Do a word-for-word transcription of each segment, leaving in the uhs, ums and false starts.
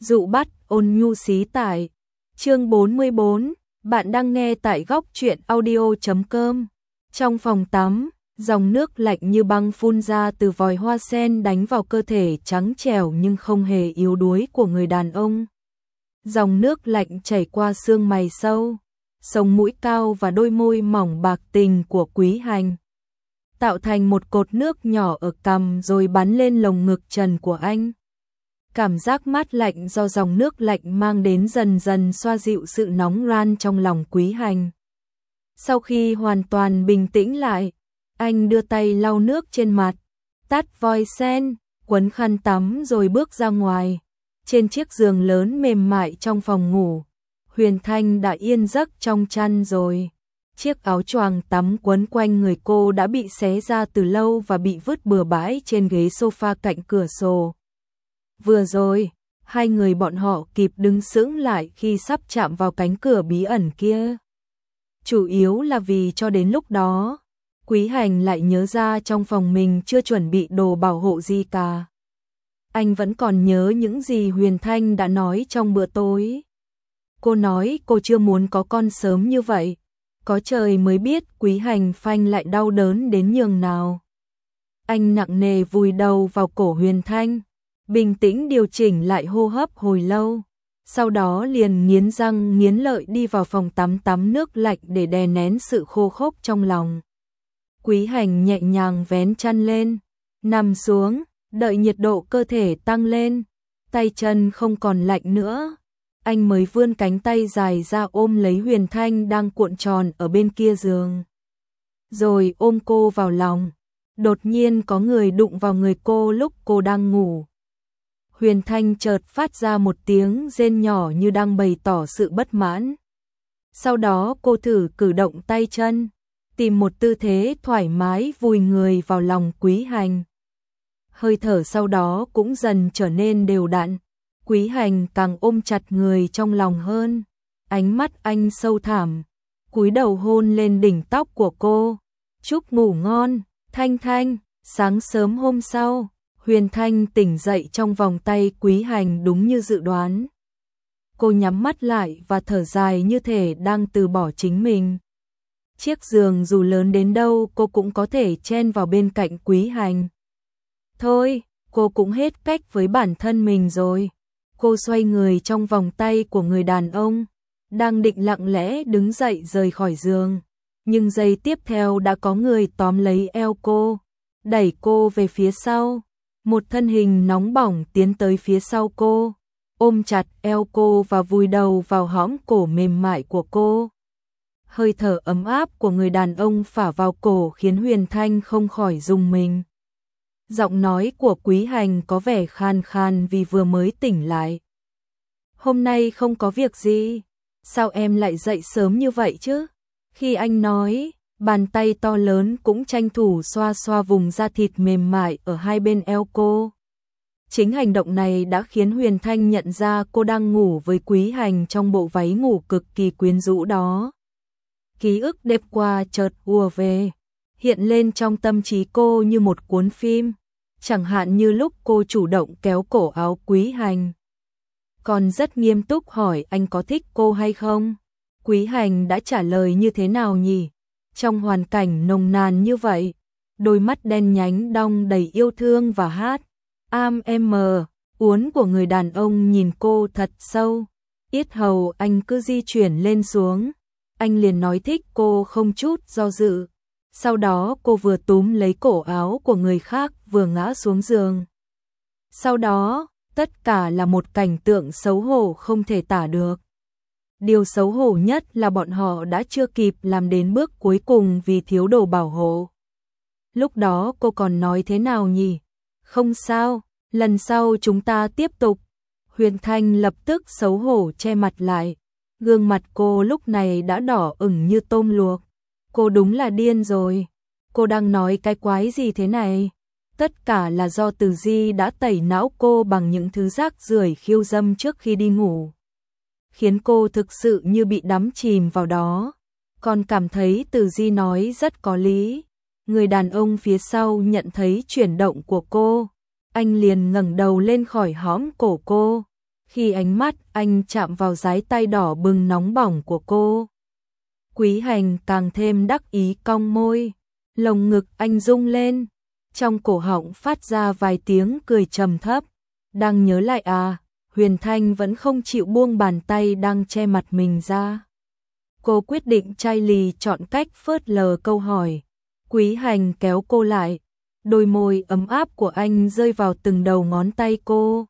Dụ bắt ôn nhu xí tải. Chương bốn mươi bốn, bạn đang nghe tại góc truyện audio chấm com. Trong phòng tắm, dòng nước lạnh như băng phun ra từ vòi hoa sen đánh vào cơ thể trắng trẻo nhưng không hề yếu đuối của người đàn ông. Dòng nước lạnh chảy qua xương mày sâu, sống mũi cao và đôi môi mỏng bạc tình của Quý Hành, tạo thành một cột nước nhỏ ở cằm rồi bắn lên lồng ngực trần của anh. Cảm giác mát lạnh do dòng nước lạnh mang đến dần dần xoa dịu sự nóng ran trong lòng Quý Hành. Sau khi hoàn toàn bình tĩnh lại, anh đưa tay lau nước trên mặt, tắt vòi sen, quấn khăn tắm rồi bước ra ngoài. Trên chiếc giường lớn mềm mại trong phòng ngủ, Huyền Thanh đã yên giấc trong chăn rồi. Chiếc áo choàng tắm quấn quanh người cô đã bị xé ra từ lâu và bị vứt bừa bãi trên ghế sofa cạnh cửa sổ. Vừa rồi, hai người bọn họ kịp đứng sững lại khi sắp chạm vào cánh cửa bí ẩn kia. Chủ yếu là vì cho đến lúc đó, Quý Hành lại nhớ ra trong phòng mình chưa chuẩn bị đồ bảo hộ gì cả. Anh vẫn còn nhớ những gì Huyền Thanh đã nói trong bữa tối. Cô nói cô chưa muốn có con sớm như vậy. Có trời mới biết Quý Hành phanh lại đau đớn đến nhường nào. Anh nặng nề vùi đầu vào cổ Huyền Thanh, bình tĩnh điều chỉnh lại hô hấp hồi lâu. Sau đó liền nghiến răng nghiến lợi đi vào phòng tắm tắm nước lạnh để đè nén sự khô khốc trong lòng. Quý Hành nhẹ nhàng vén chăn lên, nằm xuống, đợi nhiệt độ cơ thể tăng lên, tay chân không còn lạnh nữa. Anh mới vươn cánh tay dài ra ôm lấy Huyền Thanh đang cuộn tròn ở bên kia giường. Rồi ôm cô vào lòng. Đột nhiên có người đụng vào người cô lúc cô đang ngủ. Huyền Thanh chợt phát ra một tiếng rên nhỏ như đang bày tỏ sự bất mãn. Sau đó cô thử cử động tay chân, tìm một tư thế thoải mái vùi người vào lòng Quý Hành. Hơi thở sau đó cũng dần trở nên đều đặn. Quý Hành càng ôm chặt người trong lòng hơn. Ánh mắt anh sâu thẳm, cúi đầu hôn lên đỉnh tóc của cô. Chúc ngủ ngon, Thanh Thanh. Sáng sớm hôm sau, Huyền Thanh tỉnh dậy trong vòng tay Quý Hành đúng như dự đoán. Cô nhắm mắt lại và thở dài như thể đang từ bỏ chính mình. Chiếc giường dù lớn đến đâu cô cũng có thể chen vào bên cạnh Quý Hành. Thôi, cô cũng hết cách với bản thân mình rồi. Cô xoay người trong vòng tay của người đàn ông, đang định lặng lẽ đứng dậy rời khỏi giường. Nhưng giây tiếp theo đã có người tóm lấy eo cô, đẩy cô về phía sau. Một thân hình nóng bỏng tiến tới phía sau cô, ôm chặt eo cô và vùi đầu vào hõm cổ mềm mại của cô. Hơi thở ấm áp của người đàn ông phả vào cổ khiến Huyền Thanh không khỏi rùng mình. Giọng nói của Quý Hành có vẻ khan khan vì vừa mới tỉnh lại. Hôm nay không có việc gì, sao em lại dậy sớm như vậy chứ? Khi anh nói, bàn tay to lớn cũng tranh thủ xoa xoa vùng da thịt mềm mại ở hai bên eo cô. Chính hành động này đã khiến Huyền Thanh nhận ra cô đang ngủ với Quý Hành trong bộ váy ngủ cực kỳ quyến rũ đó. Ký ức đêm qua chợt ùa về, hiện lên trong tâm trí cô như một cuốn phim, chẳng hạn như lúc cô chủ động kéo cổ áo Quý Hành, còn rất nghiêm túc hỏi anh có thích cô hay không. Quý Hành đã trả lời như thế nào nhỉ? Trong hoàn cảnh nồng nàn như vậy, đôi mắt đen nhánh đong đầy yêu thương và hát am em uốn của người đàn ông nhìn cô thật sâu. Yết hầu anh cứ di chuyển lên xuống. Anh liền nói thích cô không chút do dự. Sau đó cô vừa túm lấy cổ áo của người khác vừa ngã xuống giường. Sau đó, tất cả là một cảnh tượng xấu hổ không thể tả được. Điều xấu hổ nhất là bọn họ đã chưa kịp làm đến bước cuối cùng vì thiếu đồ bảo hộ. Lúc đó cô còn nói thế nào nhỉ? Không sao, lần sau chúng ta tiếp tục. Huyền Thanh lập tức xấu hổ che mặt lại. Gương mặt cô lúc này đã đỏ ửng như tôm luộc. Cô đúng là điên rồi. Cô đang nói cái quái gì thế này? Tất cả là do Từ Di đã tẩy não cô bằng những thứ rác rưởi khiêu dâm trước khi đi ngủ, khiến cô thực sự như bị đắm chìm vào đó. Còn cảm thấy Từ Di nói rất có lý. Người đàn ông phía sau nhận thấy chuyển động của cô, anh liền ngẩng đầu lên khỏi hõm cổ cô. Khi ánh mắt anh chạm vào dái tay đỏ bừng nóng bỏng của cô, Quý Hành càng thêm đắc ý cong môi, lồng ngực anh rung lên, trong cổ họng phát ra vài tiếng cười trầm thấp. Đang nhớ lại à? Huyền Thanh vẫn không chịu buông bàn tay đang che mặt mình ra. Cô quyết định chai lì chọn cách phớt lờ câu hỏi. Quý Hành kéo cô lại, đôi môi ấm áp của anh rơi vào từng đầu ngón tay cô.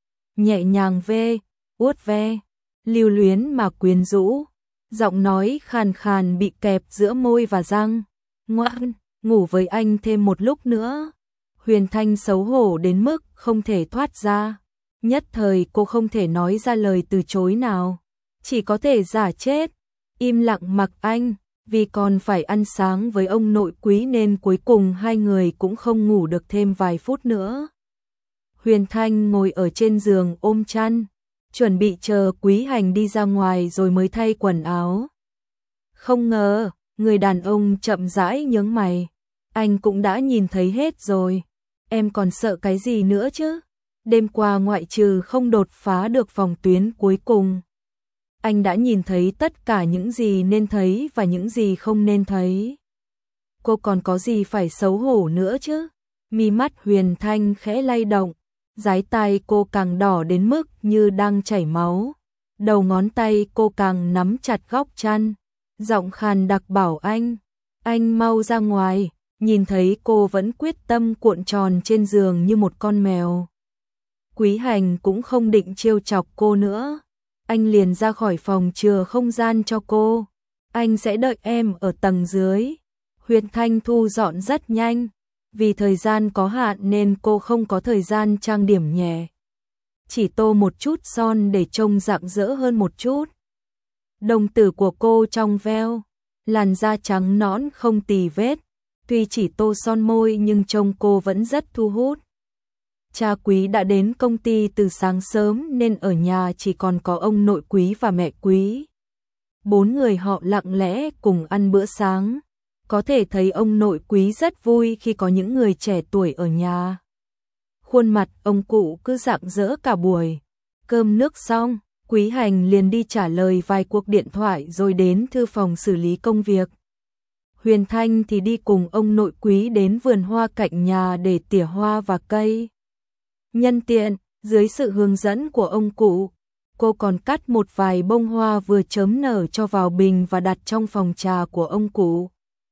Nhẹ nhàng ve, uốt ve, lưu luyến mà quyến rũ. Giọng nói khàn khàn bị kẹp giữa môi và răng. Ngoan, ngủ với anh thêm một lúc nữa. Huyền Thanh xấu hổ đến mức không thể thoát ra. Nhất thời cô không thể nói ra lời từ chối nào. Chỉ có thể giả chết, im lặng mặc anh. Vì còn phải ăn sáng với ông nội Quý nên cuối cùng hai người cũng không ngủ được thêm vài phút nữa. Huyền Thanh ngồi ở trên giường ôm chăn, chuẩn bị chờ Quý Hành đi ra ngoài rồi mới thay quần áo. Không ngờ, người đàn ông chậm rãi nhướng mày. Anh cũng đã nhìn thấy hết rồi. Em còn sợ cái gì nữa chứ? Đêm qua ngoại trừ không đột phá được phòng tuyến cuối cùng, anh đã nhìn thấy tất cả những gì nên thấy và những gì không nên thấy. Cô còn có gì phải xấu hổ nữa chứ? Mi mắt Huyền Thanh khẽ lay động, dái tay cô càng đỏ đến mức như đang chảy máu. Đầu ngón tay cô càng nắm chặt góc chăn, giọng khàn đặc bảo anh, anh mau ra ngoài. Nhìn thấy cô vẫn quyết tâm cuộn tròn trên giường như một con mèo, Quý Hành cũng không định trêu chọc cô nữa. Anh liền ra khỏi phòng chừa không gian cho cô. Anh sẽ đợi em ở tầng dưới. Huyền Thanh thu dọn rất nhanh. Vì thời gian có hạn nên cô không có thời gian trang điểm nhẹ. Chỉ tô một chút son để trông rạng rỡ hơn một chút. Đồng tử của cô trong veo, làn da trắng nõn không tì vết. Tuy chỉ tô son môi nhưng trông cô vẫn rất thu hút. Cha Quý đã đến công ty từ sáng sớm nên ở nhà chỉ còn có ông nội Quý và mẹ Quý. Bốn người họ lặng lẽ cùng ăn bữa sáng. Có thể thấy ông nội Quý rất vui khi có những người trẻ tuổi ở nhà. Khuôn mặt ông cụ cứ rạng rỡ cả buổi. Cơm nước xong, Quý Hành liền đi trả lời vài cuộc điện thoại rồi đến thư phòng xử lý công việc. Huyền Thanh thì đi cùng ông nội Quý đến vườn hoa cạnh nhà để tỉa hoa và cây. Nhân tiện, dưới sự hướng dẫn của ông cụ, cô còn cắt một vài bông hoa vừa chớm nở cho vào bình và đặt trong phòng trà của ông cụ.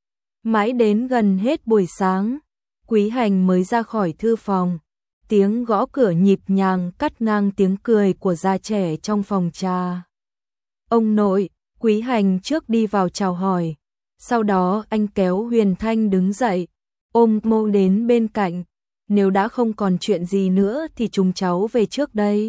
Mãi đến gần hết buổi sáng, Quý Hành mới ra khỏi thư phòng. Tiếng gõ cửa nhịp nhàng cắt ngang tiếng cười của già trẻ trong phòng trà. Ông nội, Quý Hành trước đi vào chào hỏi. Sau đó anh kéo Huyền Thanh đứng dậy, ôm cô đến bên cạnh. Nếu đã không còn chuyện gì nữa thì chúng cháu về trước đây.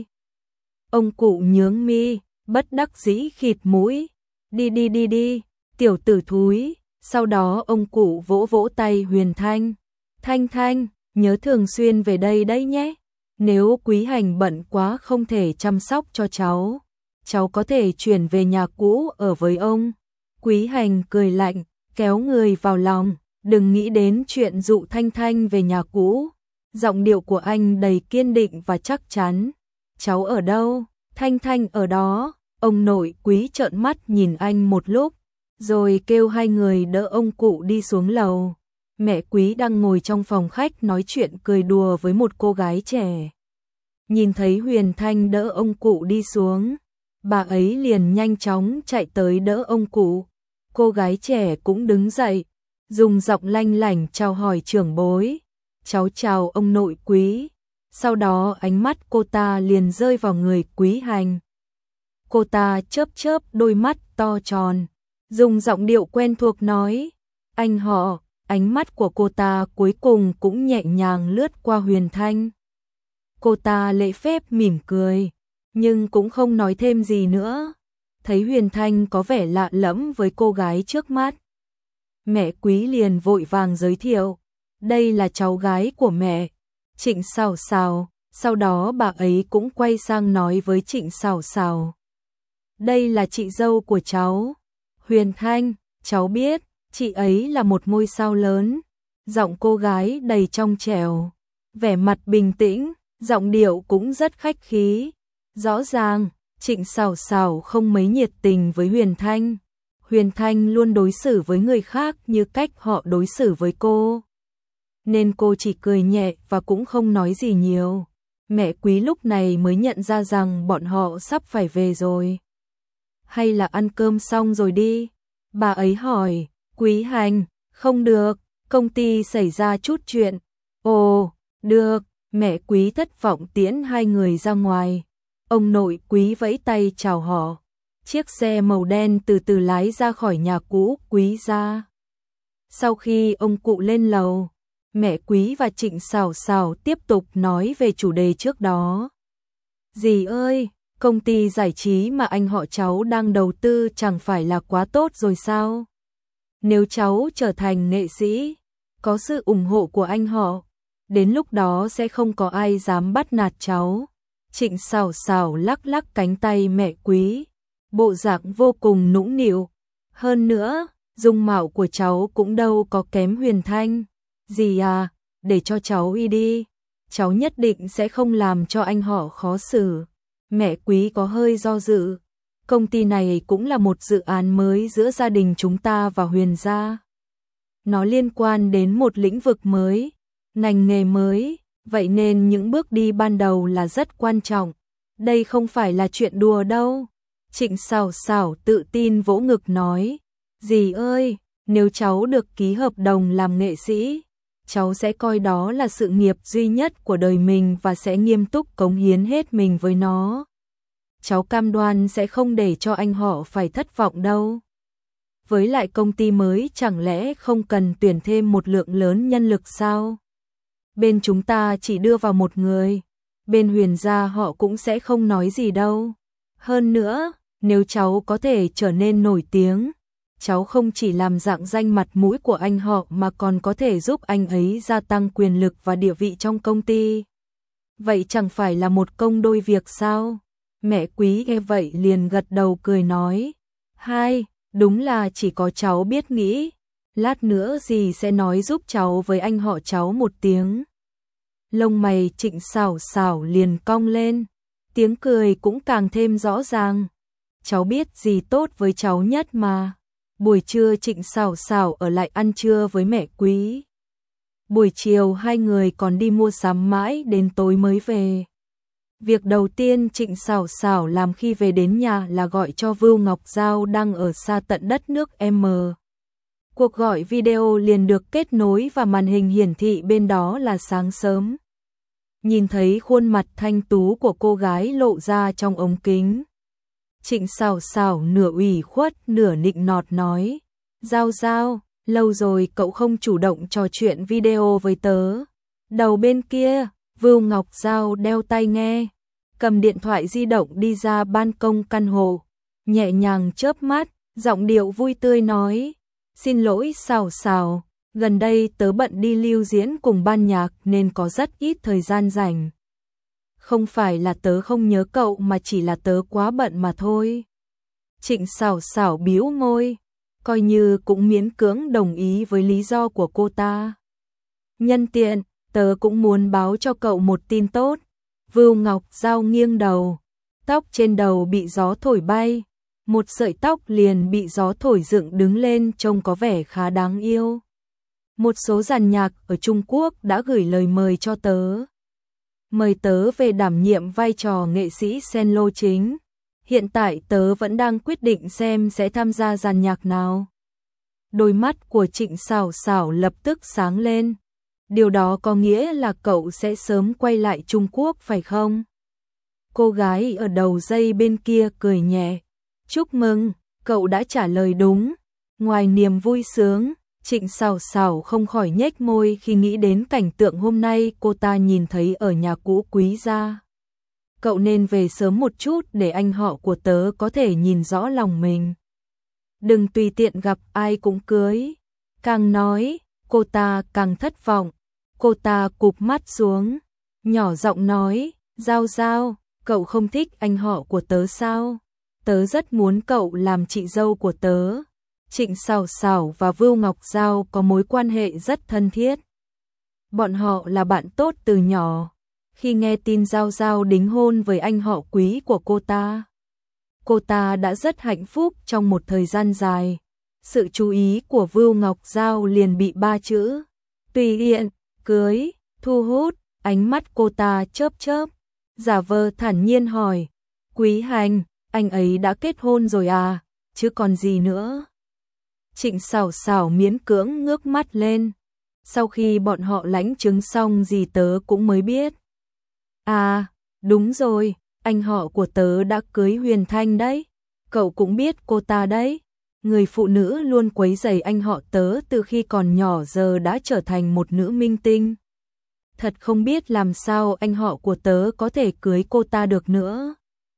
Ông cụ nhướng mi, bất đắc dĩ khịt mũi. Đi đi đi đi, tiểu tử thúi. Sau đó ông cụ vỗ vỗ tay Huyền Thanh. Thanh Thanh, nhớ thường xuyên về đây đấy nhé. Nếu Quý Hành bận quá không thể chăm sóc cho cháu, cháu có thể chuyển về nhà cũ ở với ông. Quý Hành cười lạnh, kéo người vào lòng. Đừng nghĩ đến chuyện dụ Thanh Thanh về nhà cũ. Giọng điệu của anh đầy kiên định và chắc chắn. Cháu ở đâu? Thanh Thanh ở đó. Ông nội Quý trợn mắt nhìn anh một lúc, rồi kêu hai người đỡ ông cụ đi xuống lầu. Mẹ Quý đang ngồi trong phòng khách nói chuyện cười đùa với một cô gái trẻ. Nhìn thấy Huyền Thanh đỡ ông cụ đi xuống, bà ấy liền nhanh chóng chạy tới đỡ ông cụ. Cô gái trẻ cũng đứng dậy, dùng giọng lanh lảnh chào hỏi trưởng bối. Cháu chào ông nội Quý. Sau đó ánh mắt cô ta liền rơi vào người Quý Hành. Cô ta chớp chớp đôi mắt to tròn, dùng giọng điệu quen thuộc nói, anh họ. Ánh mắt của cô ta cuối cùng cũng nhẹ nhàng lướt qua Huyền Thanh. Cô ta lễ phép mỉm cười, nhưng cũng không nói thêm gì nữa. Thấy Huyền Thanh có vẻ lạ lẫm với cô gái trước mắt, mẹ Quý liền vội vàng giới thiệu, đây là cháu gái của mẹ, Trịnh Sào Sào. Sau đó bà ấy cũng quay sang nói với Trịnh Sào Sào, đây là chị dâu của cháu, Huyền Thanh. Cháu biết, chị ấy là một ngôi sao lớn. Giọng cô gái đầy trong trẻo, vẻ mặt bình tĩnh, giọng điệu cũng rất khách khí. Rõ ràng, Trịnh Sảo Sảo không mấy nhiệt tình với Huyền Thanh. Huyền Thanh luôn đối xử với người khác như cách họ đối xử với cô. Nên cô chỉ cười nhẹ và cũng không nói gì nhiều. Mẹ Quý lúc này mới nhận ra rằng bọn họ sắp phải về rồi. Hay là ăn cơm xong rồi đi? Bà ấy hỏi. Quý Hành, không được, công ty xảy ra chút chuyện. Ồ, được, mẹ Quý thất vọng tiễn hai người ra ngoài. Ông nội Quý vẫy tay chào họ. Chiếc xe màu đen từ từ lái ra khỏi nhà cũ Quý gia. Sau khi ông cụ lên lầu, mẹ Quý và Trịnh Sảo Sảo tiếp tục nói về chủ đề trước đó. Dì ơi, công ty giải trí mà anh họ cháu đang đầu tư chẳng phải là quá tốt rồi sao? Nếu cháu trở thành nghệ sĩ, có sự ủng hộ của anh họ, đến lúc đó sẽ không có ai dám bắt nạt cháu. Trịnh Sảo Sảo lắc lắc cánh tay mẹ Quý, bộ dạng vô cùng nũng nịu. Hơn nữa, dung mạo của cháu cũng đâu có kém Huyền Thanh. Dì à, để cho cháu y đi, cháu nhất định sẽ không làm cho anh họ khó xử. Mẹ Quý có hơi do dự. Công ty này cũng là một dự án mới giữa gia đình chúng ta và Huyền gia. Nó liên quan đến một lĩnh vực mới, ngành nghề mới, vậy nên những bước đi ban đầu là rất quan trọng. Đây không phải là chuyện đùa đâu. Trịnh Sảo Sảo tự tin vỗ ngực nói. Dì ơi, nếu cháu được ký hợp đồng làm nghệ sĩ, cháu sẽ coi đó là sự nghiệp duy nhất của đời mình và sẽ nghiêm túc cống hiến hết mình với nó. Cháu cam đoan sẽ không để cho anh họ phải thất vọng đâu. Với lại công ty mới chẳng lẽ không cần tuyển thêm một lượng lớn nhân lực sao? Bên chúng ta chỉ đưa vào một người, bên Huyền gia họ cũng sẽ không nói gì đâu. Hơn nữa, nếu cháu có thể trở nên nổi tiếng, cháu không chỉ làm rạng danh mặt mũi của anh họ mà còn có thể giúp anh ấy gia tăng quyền lực và địa vị trong công ty. Vậy chẳng phải là một công đôi việc sao? Mẹ Quý nghe vậy liền gật đầu cười nói. Hai, đúng là chỉ có cháu biết nghĩ. Lát nữa dì sẽ nói giúp cháu với anh họ cháu một tiếng. Lông mày Trịnh Sảo Sảo liền cong lên, tiếng cười cũng càng thêm rõ ràng. Cháu biết gì tốt với cháu nhất mà. Buổi trưa Trịnh Sảo Sảo ở lại ăn trưa với mẹ Quý. Buổi chiều hai người còn đi mua sắm mãi đến tối mới về. Việc đầu tiên Trịnh Sảo Sảo làm khi về đến nhà là gọi cho Vưu Ngọc Giao đang ở xa tận đất nước M. Cuộc gọi video liền được kết nối và màn hình hiển thị bên đó là sáng sớm. Nhìn thấy khuôn mặt thanh tú của cô gái lộ ra trong ống kính. Trịnh Sảo Sảo nửa ủy khuất nửa nịnh nọt nói. Giao Giao, lâu rồi cậu không chủ động trò chuyện video với tớ. Đầu bên kia, Vưu Ngọc Giao đeo tai nghe, cầm điện thoại di động đi ra ban công căn hộ, nhẹ nhàng chớp mắt, giọng điệu vui tươi nói. Xin lỗi Sảo Sảo, gần đây tớ bận đi lưu diễn cùng ban nhạc nên có rất ít thời gian rảnh. Không phải là tớ không nhớ cậu mà chỉ là tớ quá bận mà thôi. Trịnh Sảo Sảo bĩu môi, coi như cũng miễn cưỡng đồng ý với lý do của cô ta. Nhân tiện, tớ cũng muốn báo cho cậu một tin tốt. Vưu Ngọc Giao nghiêng đầu, tóc trên đầu bị gió thổi bay. Một sợi tóc liền bị gió thổi dựng đứng lên trông có vẻ khá đáng yêu. Một số dàn nhạc ở Trung Quốc đã gửi lời mời cho tớ. Mời tớ về đảm nhiệm vai trò nghệ sĩ solo chính. Hiện tại tớ vẫn đang quyết định xem sẽ tham gia dàn nhạc nào. Đôi mắt của Trịnh Sảo Sảo lập tức sáng lên. Điều đó có nghĩa là cậu sẽ sớm quay lại Trung Quốc phải không? Cô gái ở đầu dây bên kia cười nhẹ. Chúc mừng, cậu đã trả lời đúng. Ngoài niềm vui sướng, Trịnh Sảo Sảo không khỏi nhếch môi khi nghĩ đến cảnh tượng hôm nay cô ta nhìn thấy ở nhà cũ Quý gia. Cậu nên về sớm một chút để anh họ của tớ có thể nhìn rõ lòng mình. Đừng tùy tiện gặp ai cũng cưới. Càng nói, cô ta càng thất vọng. Cô ta cụp mắt xuống, nhỏ giọng nói, Giao Giao, cậu không thích anh họ của tớ sao? Tớ rất muốn cậu làm chị dâu của tớ. Trịnh Sảo Sảo và Vưu Ngọc Giao có mối quan hệ rất thân thiết. Bọn họ là bạn tốt từ nhỏ. khi nghe tin Giao Giao đính hôn với anh họ Quý của cô ta. Cô ta đã rất hạnh phúc trong một thời gian dài. Sự chú ý của Vưu Ngọc Giao liền bị ba chữ tùy tiện, cưới, thu hút, ánh mắt cô ta chớp chớp, giả vờ thản nhiên hỏi, Quý Hành, anh ấy đã kết hôn rồi à, chứ còn gì nữa. Trịnh Sảo Sảo miễn cưỡng ngước mắt lên, sau khi bọn họ lãnh chứng xong dì tớ cũng mới biết. À, đúng rồi, anh họ của tớ đã cưới Huyền Thanh đấy, cậu cũng biết cô ta đấy. Người phụ nữ luôn quấy rầy anh họ tớ từ khi còn nhỏ giờ đã trở thành một nữ minh tinh. Thật không biết làm sao anh họ của tớ có thể cưới cô ta được nữa.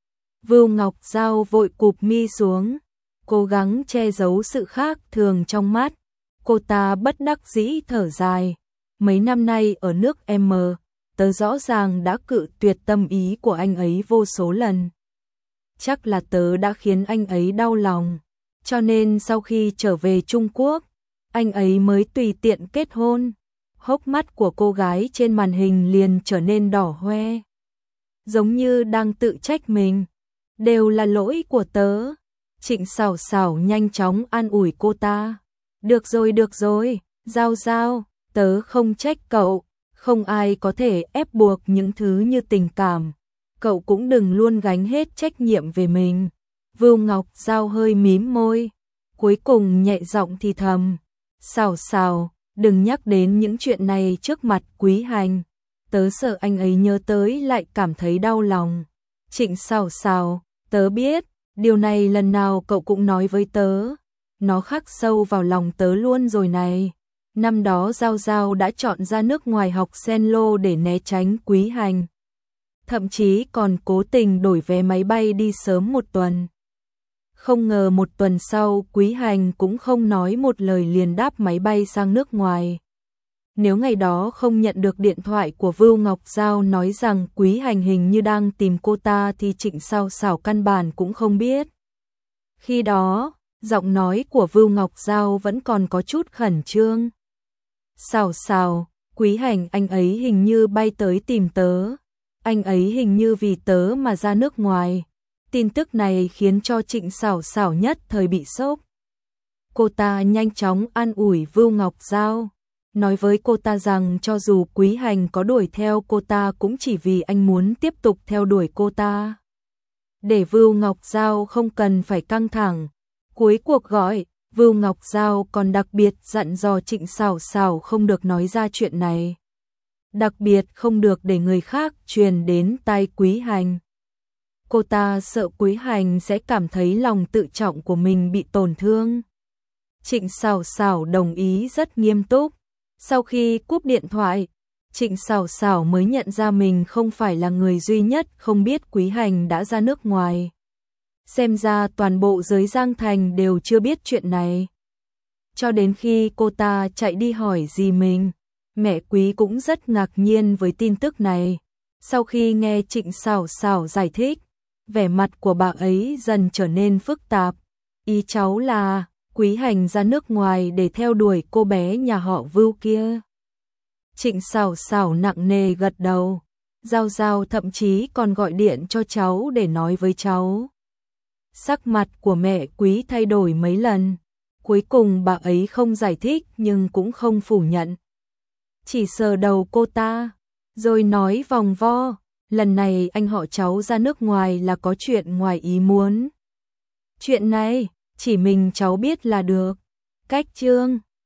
Vưu Ngọc Giao vội cụp mi xuống, cố gắng che giấu sự khác thường trong mắt. Cô ta bất đắc dĩ thở dài. Mấy năm nay ở nước M, tớ rõ ràng đã cự tuyệt tâm ý của anh ấy vô số lần. Chắc là tớ đã khiến anh ấy đau lòng. Cho nên sau khi trở về Trung Quốc, anh ấy mới tùy tiện kết hôn. Hốc mắt của cô gái trên màn hình liền trở nên đỏ hoe, giống như đang tự trách mình. Đều là lỗi của tớ. Trịnh Sảo Sảo nhanh chóng an ủi cô ta. Được rồi, được rồi, Giao Giao, tớ không trách cậu. Không ai có thể ép buộc những thứ như tình cảm. Cậu cũng đừng luôn gánh hết trách nhiệm về mình. Vưu Ngọc Giao hơi mím môi, cuối cùng nhẹ giọng thì thầm, Sảo Sảo, đừng nhắc đến những chuyện này trước mặt Quý Hành, tớ sợ anh ấy nhớ tới lại cảm thấy đau lòng. Trịnh Sảo Sảo, tớ biết, điều này lần nào cậu cũng nói với tớ, nó khắc sâu vào lòng tớ luôn rồi này. Năm đó Giao Giao đã chọn ra nước ngoài học cello để né tránh Quý Hành, thậm chí còn cố tình đổi vé máy bay đi sớm một tuần. Không ngờ một tuần sau Quý Hành cũng không nói một lời liền đáp máy bay sang nước ngoài. Nếu ngày đó không nhận được điện thoại của Vưu Ngọc Giao nói rằng Quý Hành hình như đang tìm cô ta thì Trịnh Sảo Sảo căn bản cũng không biết. Khi đó, giọng nói của Vưu Ngọc Giao vẫn còn có chút khẩn trương. Sảo Sảo, Quý Hành anh ấy hình như bay tới tìm tớ. Anh ấy hình như vì tớ mà ra nước ngoài. Tin tức này khiến cho Trịnh Sảo Sảo nhất thời bị sốc. Cô ta nhanh chóng an ủi Vưu Ngọc Giao, nói với cô ta rằng cho dù Quý Hành có đuổi theo cô ta cũng chỉ vì anh muốn tiếp tục theo đuổi cô ta. Để Vưu Ngọc Giao không cần phải căng thẳng. Cuối cuộc gọi, Vưu Ngọc Giao còn đặc biệt dặn dò Trịnh Sảo Sảo không được nói ra chuyện này. Đặc biệt không được để người khác truyền đến tai Quý Hành. Cô ta sợ Quý Hành sẽ cảm thấy lòng tự trọng của mình bị tổn thương. Trịnh Sảo Sảo đồng ý rất nghiêm túc. Sau khi cúp điện thoại, Trịnh Sảo Sảo mới nhận ra mình không phải là người duy nhất không biết Quý Hành đã ra nước ngoài. Xem ra toàn bộ giới Giang Thành đều chưa biết chuyện này. Cho đến khi cô ta chạy đi hỏi dì mình, mẹ Quý cũng rất ngạc nhiên với tin tức này. Sau khi nghe Trịnh Sảo Sảo giải thích, vẻ mặt của bà ấy dần trở nên phức tạp. Ý cháu là Quý Hành ra nước ngoài để theo đuổi cô bé nhà họ Vưu kia. Trịnh Sảo Sảo nặng nề gật đầu. Giao Giao thậm chí còn gọi điện cho cháu để nói với cháu. Sắc mặt của mẹ Quý thay đổi mấy lần. Cuối cùng bà ấy không giải thích nhưng cũng không phủ nhận. Chỉ sờ đầu cô ta, rồi nói vòng vo. Lần này anh họ cháu ra nước ngoài là có chuyện ngoài ý muốn. Chuyện này, chỉ mình cháu biết là được. Cách chương